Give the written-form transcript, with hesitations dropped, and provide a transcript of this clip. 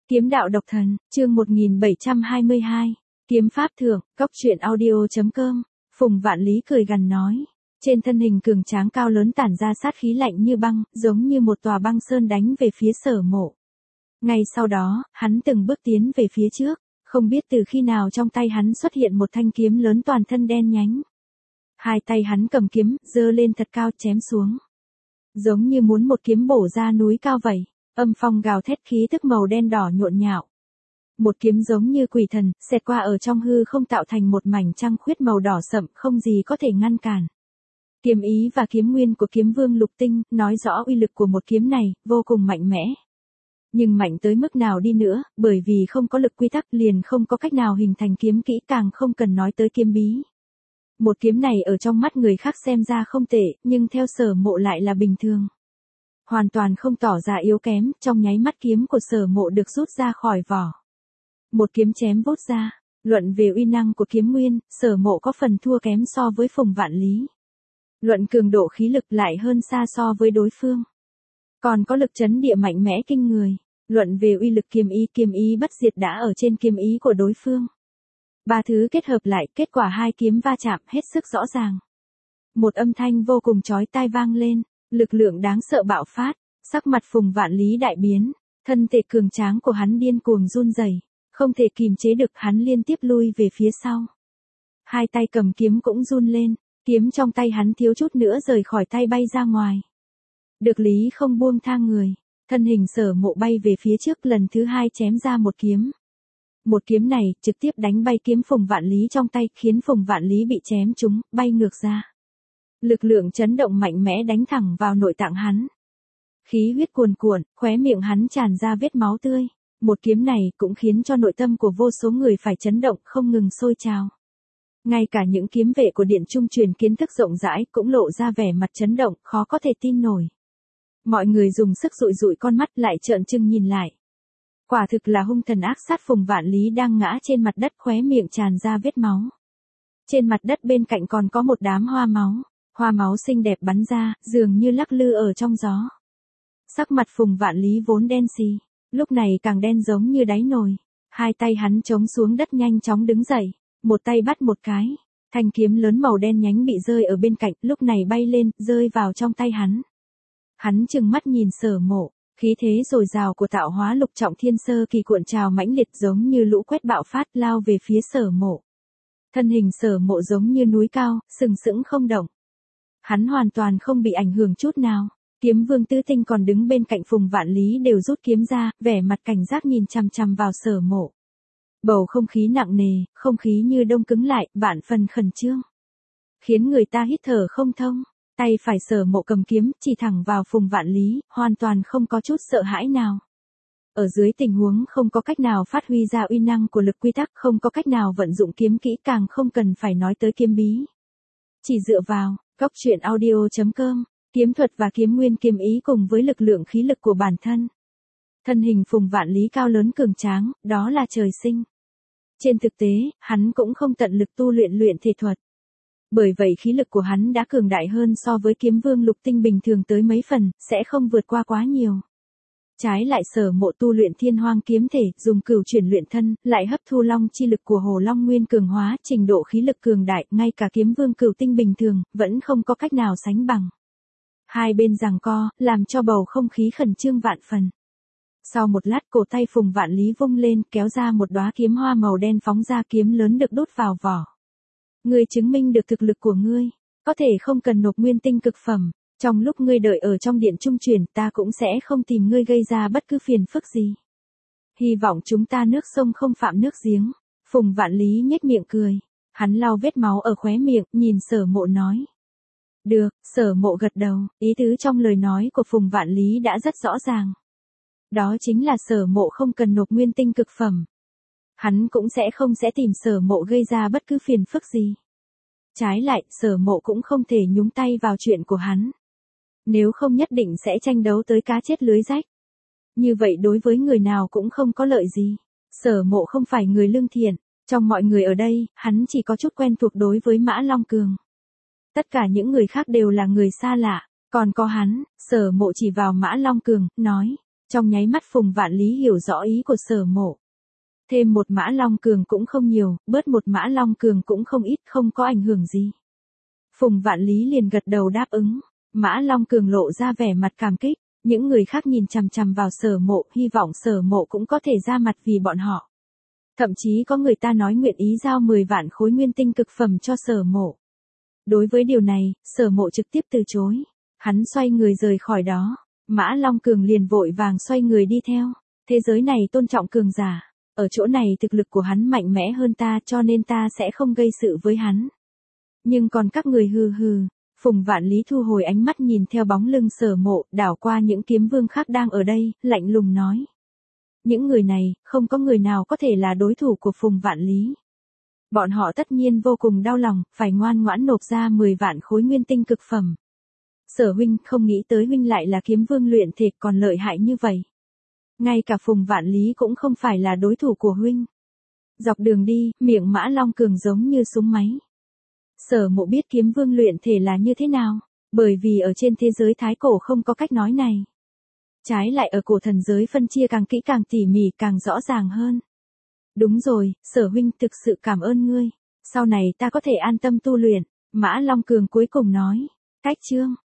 Kiếm đạo độc thần, chương 1722, kiếm pháp thượng, cốc truyện audio.com, Phùng Vạn Lý cười gằn nói. Trên thân hình cường tráng cao lớn tản ra sát khí lạnh như băng, giống như một tòa băng sơn đánh về phía Sở Mộ. Ngay sau đó, hắn từng bước tiến về phía trước, không biết từ khi nào trong tay hắn xuất hiện một thanh kiếm lớn toàn thân đen nhánh. Hai tay hắn cầm kiếm, giơ lên thật cao chém xuống. Giống như muốn một kiếm bổ ra núi cao vậy. Âm phong gào thét, khí tức màu đen đỏ nhộn nhạo. Một kiếm giống như quỷ thần, xẹt qua ở trong hư không tạo thành một mảnh trăng khuyết màu đỏ sậm, không gì có thể ngăn cản. Kiếm ý và kiếm nguyên của kiếm vương lục tinh, nói rõ uy lực của một kiếm này, vô cùng mạnh mẽ. Nhưng mạnh tới mức nào đi nữa, bởi vì không có lực quy tắc liền không có cách nào hình thành kiếm kỹ, càng không cần nói tới kiếm bí. Một kiếm này ở trong mắt người khác xem ra không tệ, nhưng theo Sở Mộ lại là bình thường. Hoàn toàn không tỏ ra yếu kém, trong nháy mắt kiếm của Sở Mộ được rút ra khỏi vỏ. Một kiếm chém vút ra, luận về uy năng của kiếm nguyên, Sở Mộ có phần thua kém so với Phùng Vạn Lý. Luận cường độ khí lực lại hơn xa so với đối phương. Còn có lực chấn địa mạnh mẽ kinh người, luận về uy lực kiếm ý bất diệt đã ở trên kiếm ý của đối phương. Ba thứ kết hợp lại, kết quả hai kiếm va chạm hết sức rõ ràng. Một âm thanh vô cùng chói tai vang lên. Lực lượng đáng sợ bạo phát, sắc mặt Phùng Vạn Lý đại biến, thân thể cường tráng của hắn điên cuồng run rẩy, không thể kìm chế được, hắn liên tiếp lui về phía sau. Hai tay cầm kiếm cũng run lên, kiếm trong tay hắn thiếu chút nữa rời khỏi tay bay ra ngoài. Được lý không buông tha người, thân hình Sở Mộ bay về phía trước lần thứ hai chém ra một kiếm. Một kiếm này trực tiếp đánh bay kiếm Phùng Vạn Lý trong tay, khiến Phùng Vạn Lý bị chém trúng, bay ngược ra. Lực lượng chấn động mạnh mẽ đánh thẳng vào nội tạng hắn. Khí huyết cuồn cuộn, khóe miệng hắn tràn ra vết máu tươi. Một kiếm này cũng khiến cho nội tâm của vô số người phải chấn động, không ngừng sôi trào. Ngay cả những kiếm vệ của Điện Trung truyền kiến thức rộng rãi cũng lộ ra vẻ mặt chấn động, khó có thể tin nổi. Mọi người dùng sức dụi dụi con mắt lại trợn trừng nhìn lại. Quả thực là hung thần ác sát. Phùng Vạn Lý đang ngã trên mặt đất, khóe miệng tràn ra vết máu. Trên mặt đất bên cạnh còn có một đám hoa máu. Hoa máu xinh đẹp bắn ra, dường như lắc lư ở trong gió. Sắc mặt Phùng Vạn Lý vốn đen xì, lúc này càng đen giống như đáy nồi. Hai tay hắn chống xuống đất nhanh chóng đứng dậy, một tay bắt một cái. Thanh kiếm lớn màu đen nhánh bị rơi ở bên cạnh, lúc này bay lên, rơi vào trong tay hắn. Hắn trừng mắt nhìn Sở Mộ, khí thế dồi dào của tạo hóa lục trọng thiên sơ kỳ cuộn trào mãnh liệt giống như lũ quét bạo phát lao về phía Sở Mộ. Thân hình Sở Mộ giống như núi cao, sừng sững không động. Hắn hoàn toàn không bị ảnh hưởng chút nào. Kiếm vương Tứ Tinh còn đứng bên cạnh Phùng Vạn Lý đều rút kiếm ra, vẻ mặt cảnh giác nhìn chằm chằm vào Sở Mộ. Bầu không khí nặng nề, không khí như đông cứng lại, vạn phần khẩn trương. Khiến người ta hít thở không thông. Tay phải Sở Mộ cầm kiếm, chỉ thẳng vào Phùng Vạn Lý, hoàn toàn không có chút sợ hãi nào. Ở dưới tình huống không có cách nào phát huy ra uy năng của lực quy tắc, không có cách nào vận dụng kiếm kỹ, càng không cần phải nói tới kiếm bí. Chỉ dựa vào cốc truyện audio.com, kiếm thuật và kiếm nguyên kiếm ý cùng với lực lượng khí lực của bản thân. Thân hình Phùng Vạn Lý cao lớn cường tráng, đó là trời sinh. Trên thực tế, hắn cũng không tận lực tu luyện thể thuật. Bởi vậy khí lực của hắn đã cường đại hơn so với kiếm vương lục tinh bình thường tới mấy phần, sẽ không vượt qua quá nhiều. Trái lại Sở Mộ tu luyện thiên hoang kiếm thể, dùng cửu chuyển luyện thân, lại hấp thu long chi lực của Hồ Long Nguyên cường hóa, trình độ khí lực cường đại, ngay cả kiếm vương cửu tinh bình thường, vẫn không có cách nào sánh bằng. Hai bên giằng co, làm cho bầu không khí khẩn trương vạn phần. Sau một lát, cổ tay Phùng Vạn Lý vung lên, kéo ra một đóa kiếm hoa màu đen phóng ra, kiếm lớn được đốt vào vỏ. Ngươi chứng minh được thực lực của ngươi, có thể không cần nộp nguyên tinh cực phẩm. Trong lúc ngươi đợi ở trong Điện Trung truyền, ta cũng sẽ không tìm ngươi gây ra bất cứ phiền phức gì. Hy vọng chúng ta nước sông không phạm nước giếng. Phùng Vạn Lý nhếch miệng cười. Hắn lau vết máu ở khóe miệng, nhìn Sở Mộ nói. Được, Sở Mộ gật đầu, ý tứ trong lời nói của Phùng Vạn Lý đã rất rõ ràng. Đó chính là Sở Mộ không cần nộp nguyên tinh cực phẩm. Hắn cũng sẽ tìm Sở Mộ gây ra bất cứ phiền phức gì. Trái lại, Sở Mộ cũng không thể nhúng tay vào chuyện của hắn. Nếu không nhất định sẽ tranh đấu tới cá chết lưới rách. Như vậy đối với người nào cũng không có lợi gì. Sở Mộ không phải người lương thiện, trong mọi người ở đây, hắn chỉ có chút quen thuộc đối với Mã Long Cường. Tất cả những người khác đều là người xa lạ, còn có hắn, Sở Mộ chỉ vào Mã Long Cường, nói, Trong nháy mắt Phùng Vạn Lý hiểu rõ ý của Sở Mộ. Thêm một Mã Long Cường cũng không nhiều, bớt một Mã Long Cường cũng không ít, không có ảnh hưởng gì. Phùng Vạn Lý liền gật đầu đáp ứng. Mã Long Cường lộ ra vẻ mặt cảm kích, những người khác nhìn chằm chằm vào Sở Mộ, hy vọng Sở Mộ cũng có thể ra mặt vì bọn họ. Thậm chí có người ta nói nguyện ý giao 10 vạn khối nguyên tinh cực phẩm cho Sở Mộ. Đối với điều này, Sở Mộ trực tiếp từ chối. Hắn xoay người rời khỏi đó. Mã Long Cường liền vội vàng xoay người đi theo. Thế giới này tôn trọng cường giả. Ở chỗ này thực lực của hắn mạnh mẽ hơn ta cho nên ta sẽ không gây sự với hắn. Nhưng còn các người hừ hừ. Phùng Vạn Lý thu hồi ánh mắt nhìn theo bóng lưng Sở Mộ, đảo qua những kiếm vương khác đang ở đây, lạnh lùng nói. Những người này, không có người nào có thể là đối thủ của Phùng Vạn Lý. Bọn họ tất nhiên vô cùng đau lòng, phải ngoan ngoãn nộp ra 10 vạn khối nguyên tinh cực phẩm. Sở huynh, không nghĩ tới huynh lại là kiếm vương luyện thể còn lợi hại như vậy. Ngay cả Phùng Vạn Lý cũng không phải là đối thủ của huynh. Dọc đường đi, miệng Mã Long Cường giống như súng máy. Sở Mộ biết kiếm vương luyện thể là như thế nào, bởi vì ở trên thế giới thái cổ không có cách nói này. Trái lại ở cổ thần giới phân chia càng kỹ càng tỉ mỉ càng rõ ràng hơn. Đúng rồi, Sở huynh thực sự cảm ơn ngươi. Sau này ta có thể an tâm tu luyện. Mã Long Cường cuối cùng nói. Cách chương